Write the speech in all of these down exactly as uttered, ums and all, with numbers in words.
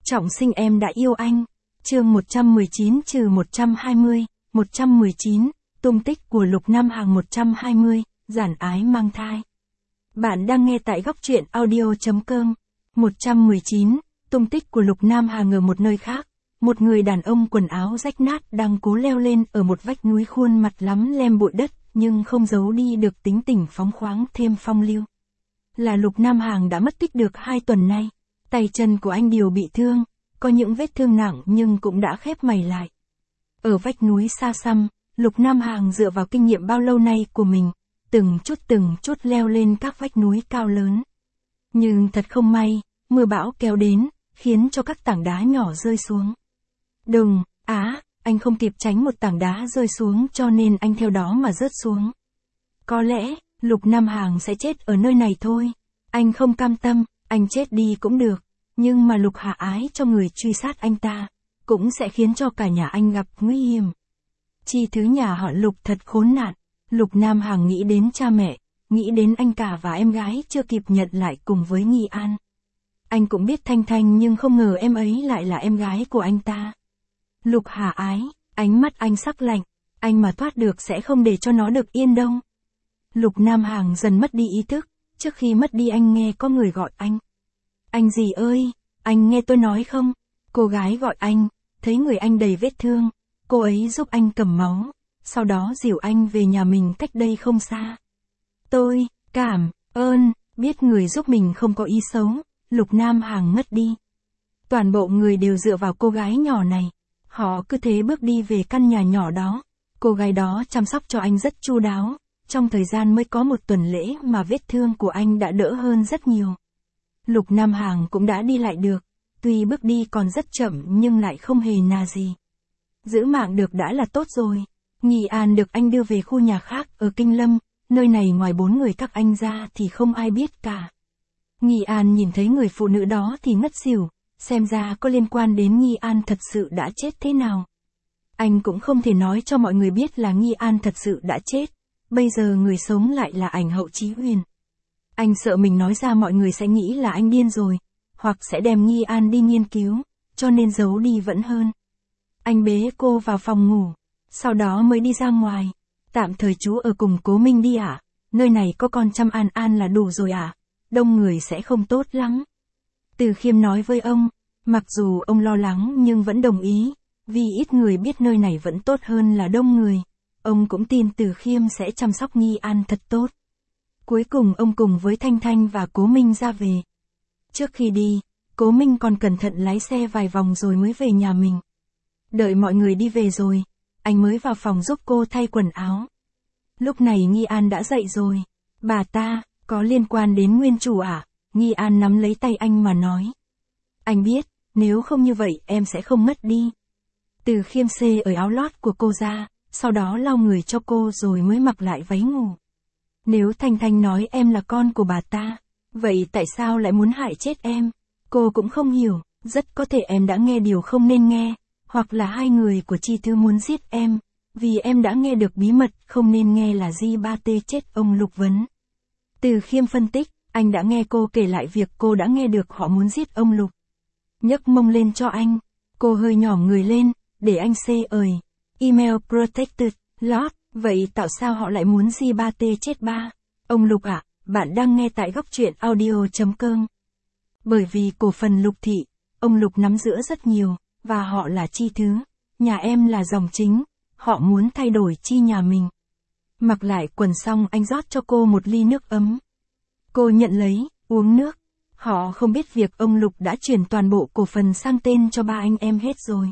Trọng sinh em đã yêu anh. Chương một trăm mười chín trừ một trăm hai mươi, một trăm mười chín, tung tích của Lục Nam Hàng. Một trăm hai mươi, giản ái mang thai. Bạn đang nghe tại góc truyện audio.com. một trăm mười chín, tung tích của Lục Nam Hàng. Ở một nơi khác, một người đàn ông quần áo rách nát đang cố leo lên ở một vách núi, khuôn mặt lắm lem bụi đất, nhưng không giấu đi được tính tình phóng khoáng thêm phong lưu. Là Lục Nam Hàng đã mất tích được hai tuần nay. Tay chân của anh đều bị thương, có những vết thương nặng nhưng cũng đã khép mày lại. Ở vách núi xa xăm, Lục Nam Hàng dựa vào kinh nghiệm bao lâu nay của mình, từng chút từng chút leo lên các vách núi cao lớn. Nhưng thật không may, mưa bão kéo đến, khiến cho các tảng đá nhỏ rơi xuống. Đùng, á, anh không kịp tránh một tảng đá rơi xuống cho nên anh theo đó mà rớt xuống. Có lẽ, Lục Nam Hàng sẽ chết ở nơi này thôi. Anh không cam tâm, anh chết đi cũng được. Nhưng mà Lục hạ ái cho người truy sát anh ta, cũng sẽ khiến cho cả nhà anh gặp nguy hiểm. Chi thứ nhà họ Lục thật khốn nạn. Lục Nam Hàng nghĩ đến cha mẹ, nghĩ đến anh cả và em gái chưa kịp nhận lại cùng với Nghi An. Anh cũng biết Thanh Thanh nhưng không ngờ em ấy lại là em gái của anh ta. Lục hạ ái, ánh mắt anh sắc lạnh, anh mà thoát được sẽ không để cho nó được yên đâu. Lục Nam Hàng dần mất đi ý thức, trước khi mất đi anh nghe có người gọi anh. Anh gì ơi, anh nghe tôi nói không? Cô gái gọi anh, thấy người anh đầy vết thương, cô ấy giúp anh cầm máu, sau đó dìu anh về nhà mình cách đây không xa. Tôi, cảm, ơn, biết người giúp mình không có ý xấu, Lục Nam Hàng ngất đi. Toàn bộ người đều dựa vào cô gái nhỏ này, họ cứ thế bước đi về căn nhà nhỏ đó, cô gái đó chăm sóc cho anh rất chu đáo, trong thời gian mới có một tuần lễ mà vết thương của anh đã đỡ hơn rất nhiều. Lục Nam Hàng cũng đã đi lại được, tuy bước đi còn rất chậm nhưng lại không hề nà gì. Giữ mạng được đã là tốt rồi. Nghi An được anh đưa về khu nhà khác ở Kinh Lâm, nơi này ngoài bốn người các anh ra thì không ai biết cả. Nghi An nhìn thấy người phụ nữ đó thì ngất xỉu, xem ra có liên quan đến Nghi An thật sự đã chết thế nào. Anh cũng không thể nói cho mọi người biết là Nghi An thật sự đã chết, bây giờ người sống lại là ảnh Hậu Chí Huyền. Anh sợ mình nói ra mọi người sẽ nghĩ là anh điên rồi, hoặc sẽ đem Nghi An đi nghiên cứu, cho nên giấu đi vẫn hơn. Anh bế cô vào phòng ngủ, sau đó mới đi ra ngoài. Tạm thời chú ở cùng Cố Minh đi ạ, à? Nơi này có con chăm An An là đủ rồi ạ, à? Đông người sẽ không tốt lắm. Từ Khiêm nói với ông, mặc dù ông lo lắng nhưng vẫn đồng ý, vì ít người biết nơi này vẫn tốt hơn là đông người. Ông cũng tin Từ Khiêm sẽ chăm sóc Nghi An thật tốt. Cuối cùng ông cùng với Thanh Thanh và Cố Minh ra về. Trước khi đi, Cố Minh còn cẩn thận lái xe vài vòng rồi mới về nhà mình. Đợi mọi người đi về rồi, anh mới vào phòng giúp cô thay quần áo. Lúc này Nghi An đã dậy rồi. Bà ta, có liên quan đến nguyên chủ à? Nghi An nắm lấy tay anh mà nói. Anh biết, nếu không như vậy em sẽ không mất đi. Từ Khiêm xê ở áo lót của cô ra, sau đó lau người cho cô rồi mới mặc lại váy ngủ. Nếu Thanh Thanh nói em là con của bà ta, vậy tại sao lại muốn hại chết em? Cô cũng không hiểu, rất có thể em đã nghe điều không nên nghe, hoặc là hai người của Chi Thư muốn giết em, vì em đã nghe được bí mật không nên nghe là Di Ba Tê chết ông Lục Vấn. Từ Khiêm phân tích, anh đã nghe cô kể lại việc cô đã nghe được họ muốn giết ông Lục. Nhấc mông lên cho anh, cô hơi nhỏm người lên, để anh xê ời. Email protected, lot. Vậy tại sao họ lại muốn Di Ba Tê chết ba? Ông Lục ạ, à, bạn đang nghe tại góc truyện audio.com. Bởi vì cổ phần Lục thị, ông Lục nắm giữ rất nhiều, và họ là Chi Thứ. Nhà em là dòng chính, họ muốn thay đổi Chi nhà mình. Mặc lại quần xong anh rót cho cô một ly nước ấm. Cô nhận lấy, uống nước. Họ không biết việc ông Lục đã chuyển toàn bộ cổ phần sang tên cho ba anh em hết rồi.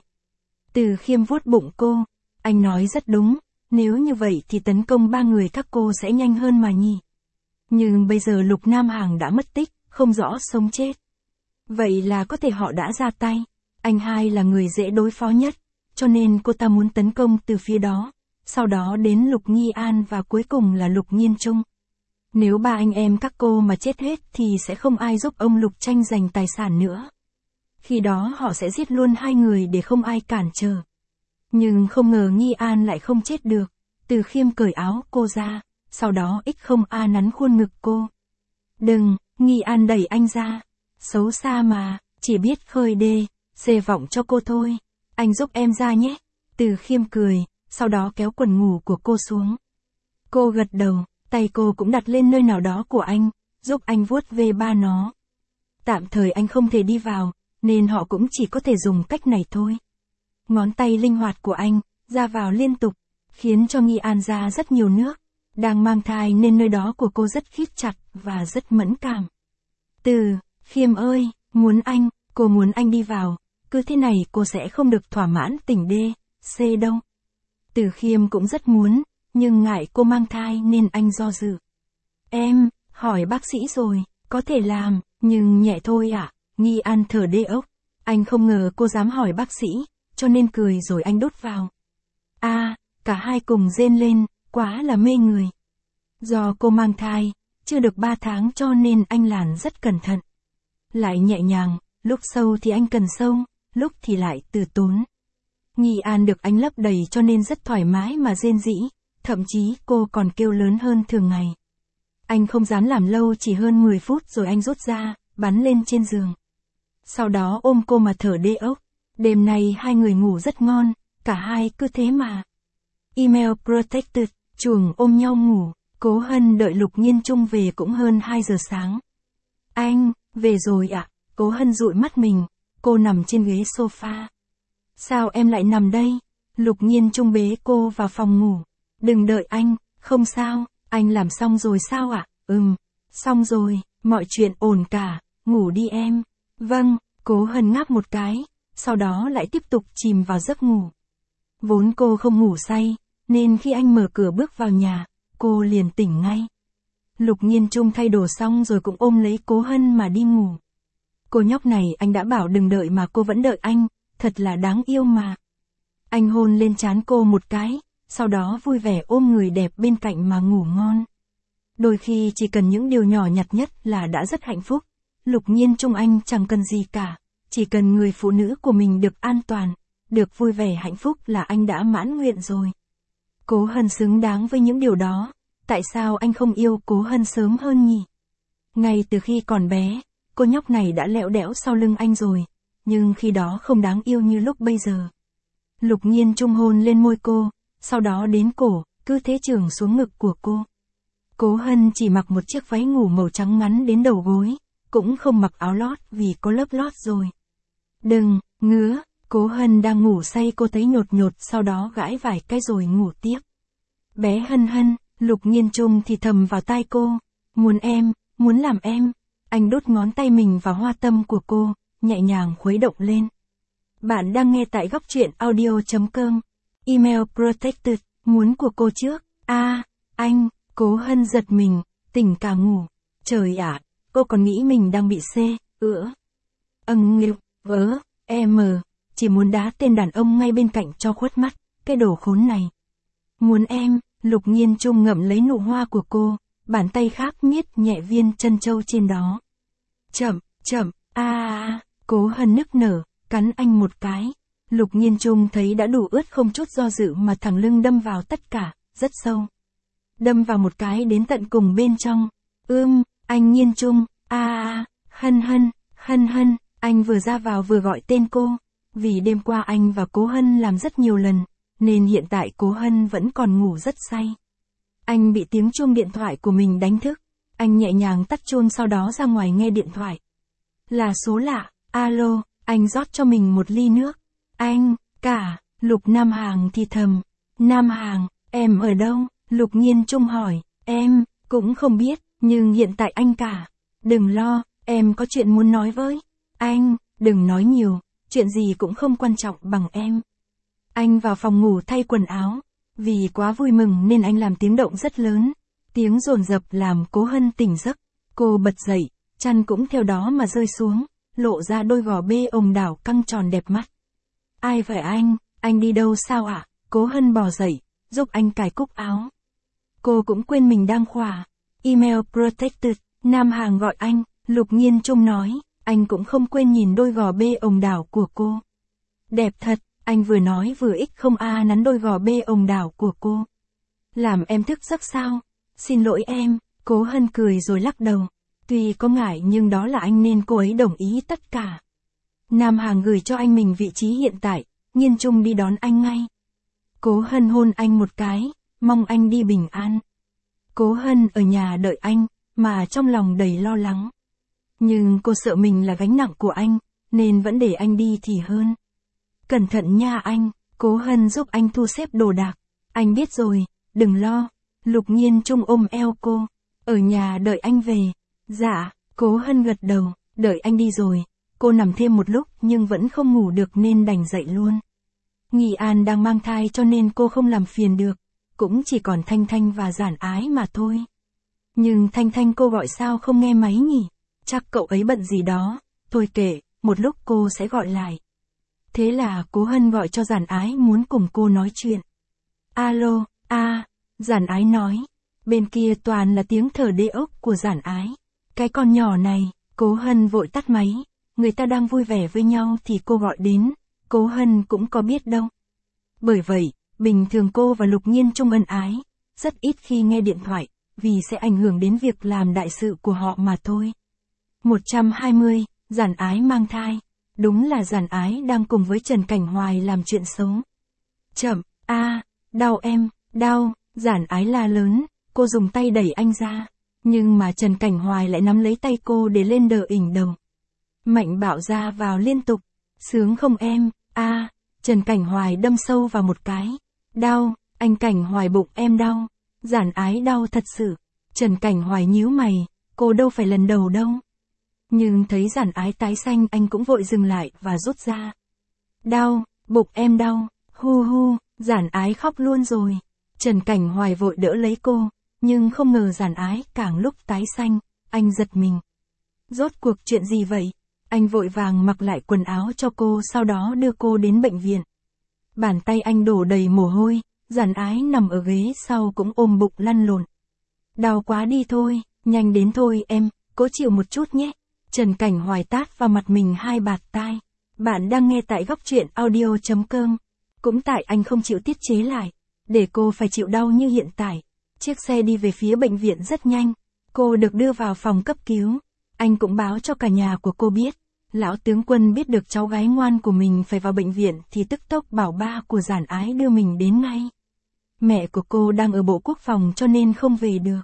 Từ Khiêm vuốt bụng cô, anh nói rất đúng. Nếu như vậy thì tấn công ba người các cô sẽ nhanh hơn mà nhỉ. Nhưng bây giờ Lục Nam Hàng đã mất tích, không rõ sống chết. Vậy là có thể họ đã ra tay. Anh hai là người dễ đối phó nhất, cho nên cô ta muốn tấn công từ phía đó. Sau đó đến Lục Nghi An và cuối cùng là Lục Nhiên Trung. Nếu ba anh em các cô mà chết hết thì sẽ không ai giúp ông Lục tranh giành tài sản nữa. Khi đó họ sẽ giết luôn hai người để không ai cản trở. Nhưng không ngờ Nghi An lại không chết được. Từ Khiêm cởi áo cô ra, sau đó ích không a nắn khuôn ngực cô. Đừng, Nghi An đẩy anh ra. Xấu xa mà, chỉ biết khơi đê. xê vọng cho cô thôi. Anh giúp em ra nhé. Từ Khiêm cười, sau đó kéo quần ngủ của cô xuống. Cô gật đầu, tay cô cũng đặt lên nơi nào đó của anh, giúp anh vuốt về ba nó. Tạm thời anh không thể đi vào, nên họ cũng chỉ có thể dùng cách này thôi. Ngón tay linh hoạt của anh, ra vào liên tục, khiến cho Nghi An ra rất nhiều nước. Đang mang thai nên nơi đó của cô rất khít chặt và rất mẫn cảm. Từ Khiêm ơi, muốn anh, cô muốn anh đi vào, cứ thế này cô sẽ không được thỏa mãn tình D, C đâu. Từ Khiêm cũng rất muốn, nhưng ngại cô mang thai nên anh do dự. Em, hỏi bác sĩ rồi, có thể làm, nhưng nhẹ thôi ạ. À? Nghi An thở đê ốc. Anh không ngờ cô dám hỏi bác sĩ, cho nên cười rồi anh đút vào. A, à, cả hai cùng rên lên, quá là mê người. Do cô mang thai, chưa được ba tháng cho nên anh làn rất cẩn thận. Lại nhẹ nhàng, lúc sâu thì anh cần sâu, lúc thì lại từ tốn. Nghi An được anh lấp đầy cho nên rất thoải mái mà rên rỉ, thậm chí cô còn kêu lớn hơn thường ngày. Anh không dám làm lâu, chỉ hơn mười phút rồi anh rút ra, bắn lên trên giường. Sau đó ôm cô mà thở đê ốc. Đêm nay hai người ngủ rất ngon, cả hai cứ thế mà. Email protected, chuồng ôm nhau ngủ, Cố Hân đợi Lục Nhiên Trung về cũng hơn hai giờ sáng. Anh, về rồi ạ, à? Cố Hân dụi mắt mình, cô nằm trên ghế sofa. Sao em lại nằm đây? Lục Nhiên Trung bế cô vào phòng ngủ. Đừng đợi anh, không sao, anh làm xong rồi sao ạ? À? Ừm, xong rồi, mọi chuyện ổn cả, ngủ đi em. Vâng, Cố Hân ngáp một cái, sau đó lại tiếp tục chìm vào giấc ngủ. Vốn cô không ngủ say, nên khi anh mở cửa bước vào nhà, cô liền tỉnh ngay. Lục Nhiên Trung thay đồ xong rồi cũng ôm lấy Cố Hân mà đi ngủ. Cô nhóc này anh đã bảo đừng đợi mà cô vẫn đợi anh, thật là đáng yêu mà. Anh hôn lên trán cô một cái, sau đó vui vẻ ôm người đẹp bên cạnh mà ngủ ngon. Đôi khi chỉ cần những điều nhỏ nhặt nhất là đã rất hạnh phúc. Lục Nhiên Trung anh chẳng cần gì cả, chỉ cần người phụ nữ của mình được an toàn, được vui vẻ hạnh phúc là anh đã mãn nguyện rồi. Cố Hân xứng đáng với những điều đó, tại sao anh không yêu Cố Hân sớm hơn nhỉ? Ngay từ khi còn bé, cô nhóc này đã lẹo đẽo sau lưng anh rồi, nhưng khi đó không đáng yêu như lúc bây giờ. Lục Nhiên Trung hôn lên môi cô, sau đó đến cổ, cứ thế chưởng xuống ngực của cô. Cố Hân chỉ mặc một chiếc váy ngủ màu trắng ngắn đến đầu gối, cũng không mặc áo lót vì có lớp lót rồi. Đừng, ngứa, Cố Hân đang ngủ say cô thấy nhột nhột sau đó gãi vài cái rồi ngủ tiếp. Bé Hân Hân, Lục Nhiên Trung thì thầm vào tai cô, muốn em, muốn làm em. Anh đút ngón tay mình vào hoa tâm của cô, nhẹ nhàng khuấy động lên. Bạn đang nghe tại góc truyện audio chấm com. Email protected, muốn của cô trước. A, à, anh, Cố Hân giật mình, tỉnh cả ngủ. Trời ạ, à, cô còn nghĩ mình đang bị C, ữa. Âng nghêu, vớ, em, chỉ muốn đá tên đàn ông ngay bên cạnh cho khuất mắt, cái đồ khốn này. Muốn em, Lục Nhiên Trung ngậm lấy nụ hoa của cô, bàn tay khác miết nhẹ viên chân châu trên đó. Chậm, chậm, a a, Cố Hân nức nở, cắn anh một cái. Lục Nhiên Trung thấy đã đủ ướt không chút do dự mà thẳng lưng đâm vào tất cả, rất sâu. Đâm vào một cái đến tận cùng bên trong. Ưm, anh Nhiên Trung, a a, Hân Hân, Hân Hân, anh vừa ra vào vừa gọi tên cô. Vì đêm qua anh và Cố Hân làm rất nhiều lần, nên hiện tại Cố Hân vẫn còn ngủ rất say. Anh bị tiếng chuông điện thoại của mình đánh thức. Anh nhẹ nhàng tắt chuông sau đó ra ngoài nghe điện thoại. Là số lạ, alo, anh rót cho mình một ly nước. Anh, cả, Lục Nam Hàng thì thầm. Nam Hàng, em ở đâu? Lục Nhiên Trung hỏi, em, cũng không biết, nhưng hiện tại anh cả. Đừng lo, em có chuyện muốn nói với. Anh, đừng nói nhiều, chuyện gì cũng không quan trọng bằng em. Anh vào phòng ngủ thay quần áo. Vì quá vui mừng nên anh làm tiếng động rất lớn. Tiếng dồn dập làm Cố Hân tỉnh giấc. Cô bật dậy, chăn cũng theo đó mà rơi xuống, lộ ra đôi gò bê ồng đảo căng tròn đẹp mắt. Ai vậy anh, anh đi đâu sao ạ? À? Cố Hân bò dậy, giúp anh cài cúc áo. Cô cũng quên mình đang khỏa. Email protected, Nam Hàng gọi anh, Lục Nhiên Trung nói, anh cũng không quên nhìn đôi gò bê ồng đảo của cô. Đẹp thật, anh vừa nói vừa ích không a nắn đôi gò bê ồng đảo của cô. Làm em thức giấc sao? Xin lỗi em, Cố Hân cười rồi lắc đầu. Tuy có ngại nhưng đó là anh nên cô ấy đồng ý tất cả. Nam Hàng gửi cho anh mình vị trí hiện tại, Nhiên Trung đi đón anh ngay. Cố Hân hôn anh một cái, mong anh đi bình an. Cố Hân ở nhà đợi anh, mà trong lòng đầy lo lắng. Nhưng cô sợ mình là gánh nặng của anh, nên vẫn để anh đi thì hơn. Cẩn thận nha anh, Cố Hân giúp anh thu xếp đồ đạc. Anh biết rồi, đừng lo. Lục Nhiên Trung ôm eo cô, ở nhà đợi anh về. Dạ, Cố Hân gật đầu, đợi anh đi rồi. Cô nằm thêm một lúc nhưng vẫn không ngủ được nên đành dậy luôn. Nghi An đang mang thai cho nên cô không làm phiền được, cũng chỉ còn Thanh Thanh và Giản Ái mà thôi. Nhưng Thanh Thanh cô gọi sao không nghe máy nhỉ? Chắc cậu ấy bận gì đó, thôi kệ, một lúc cô sẽ gọi lại. Thế là Cố Hân gọi cho Giản Ái muốn cùng cô nói chuyện. Alo, a, à, Giản Ái nói. Bên kia toàn là tiếng thở đê ốc của Giản Ái. Cái con nhỏ này, Cố Hân vội tắt máy. Người ta đang vui vẻ với nhau thì cô gọi đến, Cố Hân cũng có biết đâu. Bởi vậy, bình thường cô và Lục Nhiên Trung ân ái, rất ít khi nghe điện thoại, vì sẽ ảnh hưởng đến việc làm đại sự của họ mà thôi. một trăm hai mươi, Giản Ái mang thai. Đúng là Giản Ái đang cùng với Trần Cảnh Hoài làm chuyện xấu. Chậm, a, à, đau em, đau, Giản Ái la lớn, cô dùng tay đẩy anh ra. Nhưng mà Trần Cảnh Hoài lại nắm lấy tay cô để lên đờ ỉnh đầu. Mạnh bạo ra vào liên tục. Sướng không em, a, à, Trần Cảnh Hoài đâm sâu vào một cái. Đau, anh Cảnh Hoài bụng em đau. Giản Ái đau thật sự. Trần Cảnh Hoài nhíu mày, cô đâu phải lần đầu đâu. Nhưng thấy Giản Ái tái xanh anh cũng vội dừng lại và rút ra. Đau, bụng em đau, hu hu, Giản Ái khóc luôn rồi. Trần Cảnh Hoài vội đỡ lấy cô, nhưng không ngờ Giản Ái càng lúc tái xanh, anh giật mình. Rốt cuộc chuyện gì vậy? Anh vội vàng mặc lại quần áo cho cô sau đó đưa cô đến bệnh viện. Bàn tay anh đổ đầy mồ hôi, Giản Ái nằm ở ghế sau cũng ôm bụng lăn lộn. Đau quá đi thôi, nhanh đến thôi em, cố chịu một chút nhé. Trần Cảnh Hoài tát vào mặt mình hai bạt tai. Bạn đang nghe tại góc truyện audio chấm com. Cũng tại anh không chịu tiết chế lại, để cô phải chịu đau như hiện tại. Chiếc xe đi về phía bệnh viện rất nhanh. Cô được đưa vào phòng cấp cứu. Anh cũng báo cho cả nhà của cô biết. Lão tướng Quân biết được cháu gái ngoan của mình phải vào bệnh viện thì tức tốc bảo ba của Giản Ái đưa mình đến ngay. Mẹ của cô đang ở Bộ Quốc phòng cho nên không về được.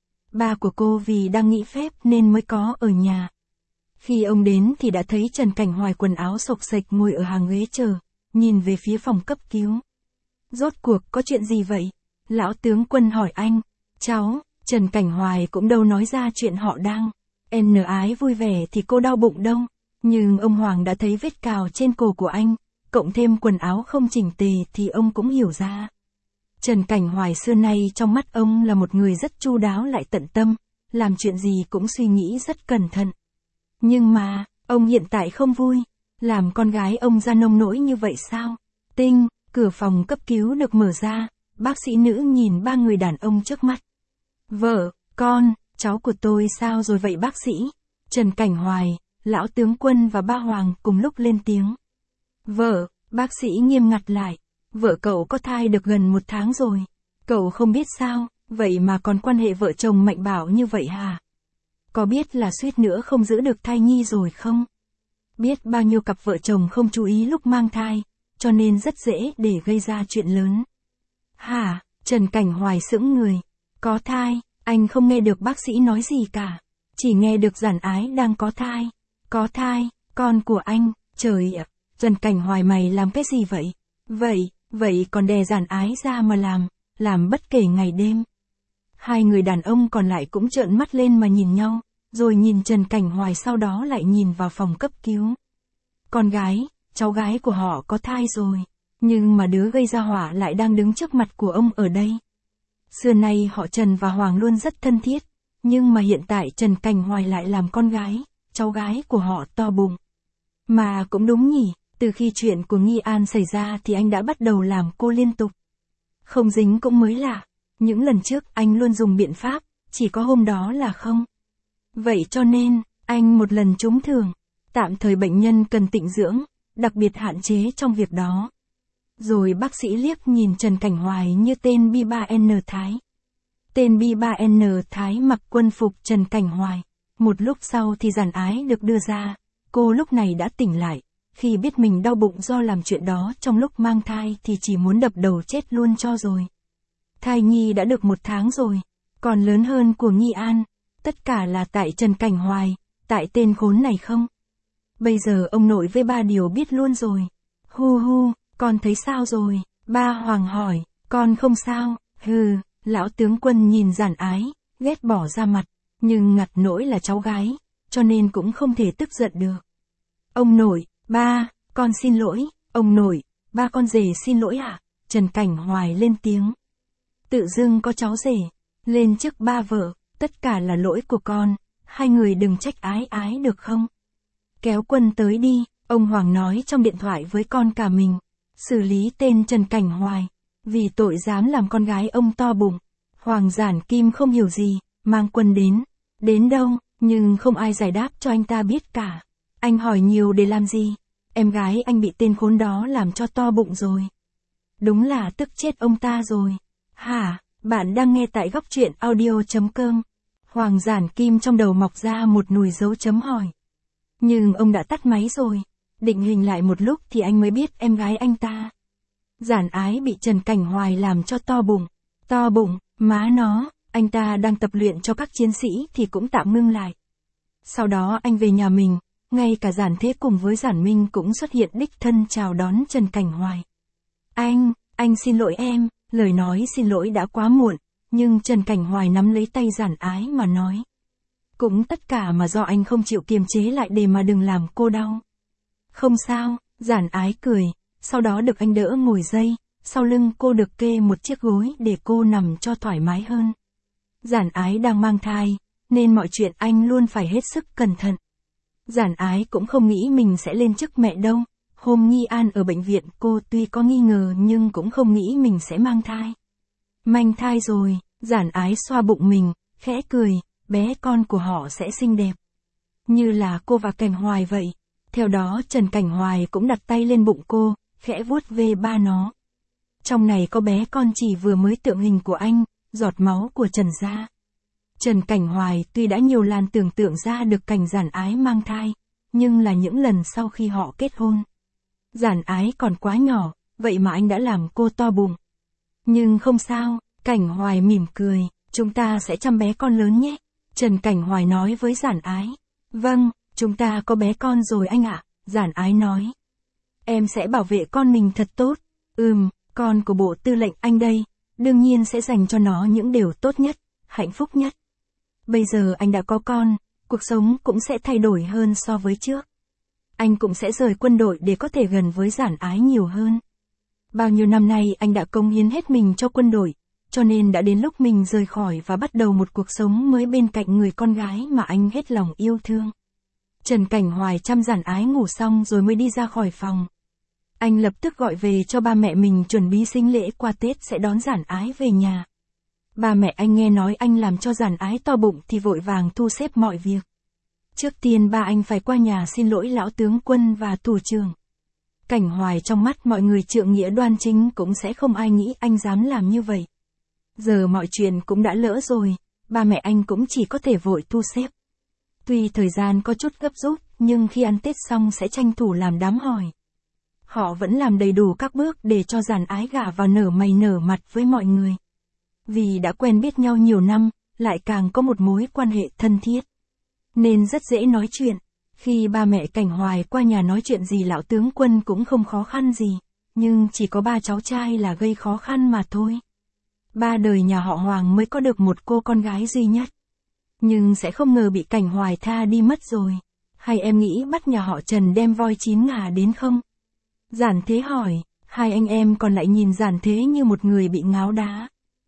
Ba của cô vì đang nghỉ phép nên mới có ở nhà. Khi ông đến thì đã thấy Trần Cảnh Hoài quần áo xộc xệch ngồi ở hàng ghế chờ, nhìn về phía phòng cấp cứu. Rốt cuộc có chuyện gì vậy? Lão tướng Quân hỏi anh. Cháu, Trần Cảnh Hoài cũng đâu nói ra chuyện họ đang. N Ái vui vẻ thì cô đau bụng đâu. Nhưng ông Hoàng đã thấy vết cào trên cổ của anh, cộng thêm quần áo không chỉnh tề thì ông cũng hiểu ra. Trần Cảnh Hoài xưa nay trong mắt ông là một người rất chu đáo lại tận tâm, làm chuyện gì cũng suy nghĩ rất cẩn thận. Nhưng mà, ông hiện tại không vui, làm con gái ông ra nông nỗi như vậy sao? Tinh, cửa phòng cấp cứu được mở ra, bác sĩ nữ nhìn ba người đàn ông trước mắt. Vợ, con, cháu của tôi sao rồi vậy bác sĩ? Trần Cảnh Hoài, Lão tướng Quân và ba Hoàng cùng lúc lên tiếng. Vợ, bác sĩ nghiêm ngặt lại. Vợ cậu có thai được gần một tháng rồi. Cậu không biết sao, vậy mà còn quan hệ vợ chồng mạnh bạo như vậy hả? Có biết là suýt nữa không giữ được thai nhi rồi không? Biết bao nhiêu cặp vợ chồng không chú ý lúc mang thai, cho nên rất dễ để gây ra chuyện lớn. Hả? Trần Cảnh Hoài sững người. Có thai, anh không nghe được bác sĩ nói gì cả. Chỉ nghe được Giản Ái đang có thai. Có thai, con của anh, trời ạ, Trần Cảnh Hoài mày làm cái gì vậy? Vậy, vậy còn đè Giản Ái ra mà làm, làm bất kể ngày đêm. Hai người đàn ông còn lại cũng trợn mắt lên mà nhìn nhau, rồi nhìn Trần Cảnh Hoài sau đó lại nhìn vào phòng cấp cứu. Con gái, cháu gái của họ có thai rồi, nhưng mà đứa gây ra họa lại đang đứng trước mặt của ông ở đây. Xưa nay họ Trần và Hoàng luôn rất thân thiết, nhưng mà hiện tại Trần Cảnh Hoài lại làm con gái, cháu gái của họ to bụng. Mà cũng đúng nhỉ, từ khi chuyện của Nghi An xảy ra thì anh đã bắt đầu làm cô liên tục. Không dính cũng mới lạ, những lần trước anh luôn dùng biện pháp, chỉ có hôm đó là không. Vậy cho nên, anh một lần trúng thưởng, tạm thời bệnh nhân cần tịnh dưỡng, đặc biệt hạn chế trong việc đó. Rồi bác sĩ liếc nhìn Trần Cảnh Hoài như tên B ba N Thái. Tên B ba N Thái mặc quân phục Trần Cảnh Hoài. Một lúc sau thì Giản Ái được đưa ra, cô lúc này đã tỉnh lại, khi biết mình đau bụng do làm chuyện đó trong lúc mang thai thì chỉ muốn đập đầu chết luôn cho rồi. Thai nhi đã được một tháng rồi, còn lớn hơn của Nghi An, tất cả là tại Trần Cảnh Hoài, tại tên khốn này không? Bây giờ ông nội với ba Điều biết luôn rồi. Hu hu, con thấy sao rồi? Ba Hoàng hỏi, con không sao, hừ, lão tướng quân nhìn Giản Ái, ghét bỏ ra mặt, nhưng ngặt nỗi là cháu gái, cho nên cũng không thể tức giận được. Ông nội, ba, con xin lỗi, ông nội, ba con rể xin lỗi ạ, à? Trần Cảnh Hoài lên tiếng. Tự dưng có cháu rể, lên trước ba vợ, tất cả là lỗi của con, hai người đừng trách Ái Ái được không? Kéo quân tới đi, ông Hoàng nói trong điện thoại với con cả mình, xử lý tên Trần Cảnh Hoài, vì tội dám làm con gái ông to bụng. Hoàng Giản Kim không hiểu gì, mang quân đến, đến đâu, nhưng không ai giải đáp cho anh ta biết cả. Anh hỏi nhiều để làm gì? Em gái anh bị tên khốn đó làm cho to bụng rồi. Đúng là tức chết ông ta rồi. Hả, bạn đang nghe tại góc truyện audio.com. Hoàng Giản Kim trong đầu mọc ra một nùi dấu chấm hỏi. Nhưng ông đã tắt máy rồi. Định hình lại một lúc thì anh mới biết em gái anh ta. Giản Ái bị Trần Cảnh Hoài làm cho to bụng. To bụng, má nó, anh ta đang tập luyện cho các chiến sĩ thì cũng tạm ngưng lại. Sau đó anh về nhà mình, ngay cả Giản Thế cùng với Giản Minh cũng xuất hiện đích thân chào đón Trần Cảnh Hoài. Anh, anh xin lỗi em, lời nói xin lỗi đã quá muộn, nhưng Trần Cảnh Hoài nắm lấy tay Giản Ái mà nói. Cũng tất cả mà do anh không chịu kiềm chế lại để mà đừng làm cô đau. Không sao, Giản Ái cười, sau đó được anh đỡ ngồi dây, sau lưng cô được kê một chiếc gối để cô nằm cho thoải mái hơn. Giản Ái đang mang thai, nên mọi chuyện anh luôn phải hết sức cẩn thận. Giản Ái cũng không nghĩ mình sẽ lên chức mẹ đâu. Hôm Nghi An ở bệnh viện cô tuy có nghi ngờ nhưng cũng không nghĩ mình sẽ mang thai. Mang thai rồi, Giản Ái xoa bụng mình, khẽ cười, bé con của họ sẽ xinh đẹp. Như là cô và Cảnh Hoài vậy. Theo đó Trần Cảnh Hoài cũng đặt tay lên bụng cô, khẽ vuốt về ba nó. Trong này có bé con chỉ vừa mới tượng hình của anh, giọt máu của Trần gia. Trần Cảnh Hoài tuy đã nhiều lần tưởng tượng ra được cảnh Giản Ái mang thai, nhưng là những lần sau khi họ kết hôn. Giản Ái còn quá nhỏ, vậy mà anh đã làm cô to bụng. Nhưng không sao, Cảnh Hoài mỉm cười, chúng ta sẽ chăm bé con lớn nhé. Trần Cảnh Hoài nói với Giản Ái. Vâng, chúng ta có bé con rồi anh ạ, Giản Ái nói. Em sẽ bảo vệ con mình thật tốt. Ừm, con của bộ tư lệnh anh đây, đương nhiên sẽ dành cho nó những điều tốt nhất, hạnh phúc nhất. Bây giờ anh đã có con, cuộc sống cũng sẽ thay đổi hơn so với trước. Anh cũng sẽ rời quân đội để có thể gần với Giản Ái nhiều hơn. Bao nhiêu năm nay anh đã cống hiến hết mình cho quân đội, cho nên đã đến lúc mình rời khỏi và bắt đầu một cuộc sống mới bên cạnh người con gái mà anh hết lòng yêu thương. Trần Cảnh Hoài chăm Giản Ái ngủ xong rồi mới đi ra khỏi phòng. Anh lập tức gọi về cho ba mẹ mình chuẩn bị sinh lễ qua Tết sẽ đón Giản Ái về nhà. Ba mẹ anh nghe nói anh làm cho Giản Ái to bụng thì vội vàng thu xếp mọi việc. Trước tiên ba anh phải qua nhà xin lỗi lão tướng quân và thủ trưởng. Cảnh Hoài trong mắt mọi người trượng nghĩa đoan chính cũng sẽ không ai nghĩ anh dám làm như vậy. Giờ mọi chuyện cũng đã lỡ rồi, ba mẹ anh cũng chỉ có thể vội thu xếp. Tuy thời gian có chút gấp rút, nhưng khi ăn Tết xong sẽ tranh thủ làm đám hỏi. Họ vẫn làm đầy đủ các bước để cho Giản Ái gả vào nở mày nở mặt với mọi người. Vì đã quen biết nhau nhiều năm, lại càng có một mối quan hệ thân thiết. Nên rất dễ nói chuyện. Khi ba mẹ Cảnh Hoài qua nhà nói chuyện gì lão tướng quân cũng không khó khăn gì. Nhưng chỉ có ba cháu trai là gây khó khăn mà thôi. Ba đời nhà họ Hoàng mới có được một cô con gái duy nhất. Nhưng sẽ không ngờ bị Cảnh Hoài tha đi mất rồi. Hay em nghĩ bắt nhà họ Trần đem voi chín ngà đến không? Giản Thế hỏi, hai anh em còn lại nhìn Giản Thế như một người bị ngáo đá.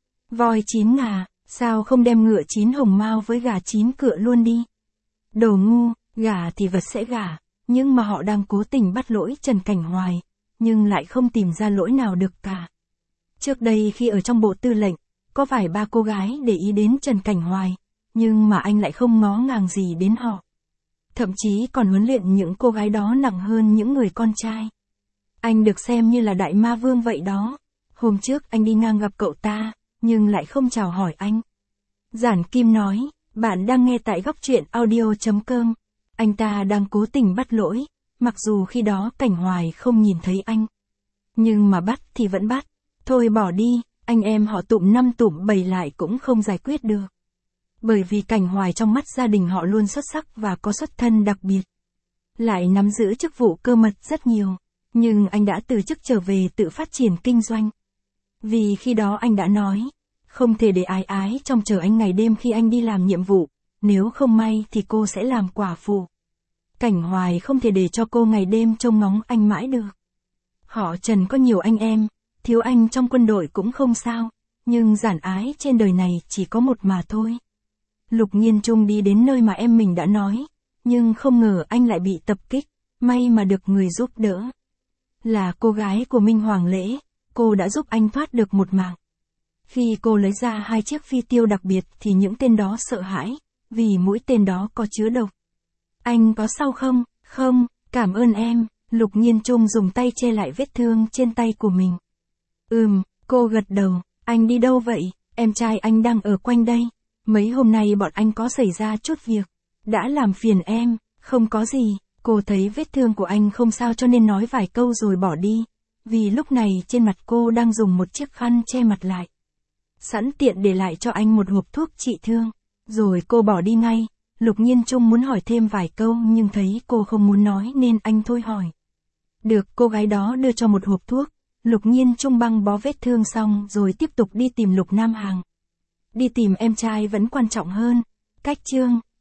Voi chín ngà, sao không đem ngựa chín hồng mao với gà chín cựa luôn đi? Đồ ngu, gà thì vật sẽ gà, nhưng mà họ đang cố tình bắt lỗi Trần Cảnh Hoài, nhưng lại không tìm ra lỗi nào được cả. Trước đây khi ở trong bộ tư lệnh, có vài ba cô gái để ý đến Trần Cảnh Hoài, nhưng mà anh lại không ngó ngàng gì đến họ. Thậm chí còn huấn luyện những cô gái đó nặng hơn những người con trai. Anh được xem như là đại ma vương vậy đó. Hôm trước anh đi ngang gặp cậu ta, nhưng lại không chào hỏi anh. Giản Kim nói, bạn đang nghe tại góc truyện audio.com. Anh ta đang cố tình bắt lỗi, mặc dù khi đó Cảnh Hoài không nhìn thấy anh. Nhưng mà bắt thì vẫn bắt, thôi bỏ đi, anh em họ tụm năm tụm bảy lại cũng không giải quyết được. Bởi vì Cảnh Hoài trong mắt gia đình họ luôn xuất sắc và có xuất thân đặc biệt. Lại nắm giữ chức vụ cơ mật rất nhiều, nhưng anh đã từ chức trở về tự phát triển kinh doanh. Vì khi đó anh đã nói, không thể để ái ái trông chờ anh ngày đêm khi anh đi làm nhiệm vụ, nếu không may thì cô sẽ làm quả phụ. Cảnh Hoài không thể để cho cô ngày đêm trông ngóng anh mãi được. Họ Trần có nhiều anh em, thiếu anh trong quân đội cũng không sao, nhưng giản ái trên đời này chỉ có một mà thôi. Lục Nhiên Trung đi đến nơi mà em mình đã nói, nhưng không ngờ anh lại bị tập kích, may mà được người giúp đỡ. Là cô gái của Minh Hoàng Lễ, cô đã giúp anh thoát được một mạng. Khi cô lấy ra hai chiếc phi tiêu đặc biệt thì những tên đó sợ hãi, vì mũi tên đó có chứa độc. Anh có sao không? Không, cảm ơn em. Lục Nhiên Trung dùng tay che lại vết thương trên tay của mình. Ừm, cô gật đầu. Anh đi đâu vậy? Em trai anh đang ở quanh đây. Mấy hôm nay bọn anh có xảy ra chút việc. Đã làm phiền em. Không có gì. Cô thấy vết thương của anh không sao cho nên nói vài câu rồi bỏ đi. Vì lúc này trên mặt cô đang dùng một chiếc khăn che mặt lại. Sẵn tiện để lại cho anh một hộp thuốc trị thương. Rồi cô bỏ đi ngay. Lục Nhiên Trung muốn hỏi thêm vài câu nhưng thấy cô không muốn nói nên anh thôi hỏi. Được cô gái đó đưa cho một hộp thuốc. Lục Nhiên Trung băng bó vết thương xong rồi tiếp tục đi tìm Lục Nam Hằng. Đi tìm em trai vẫn quan trọng hơn. Cách chương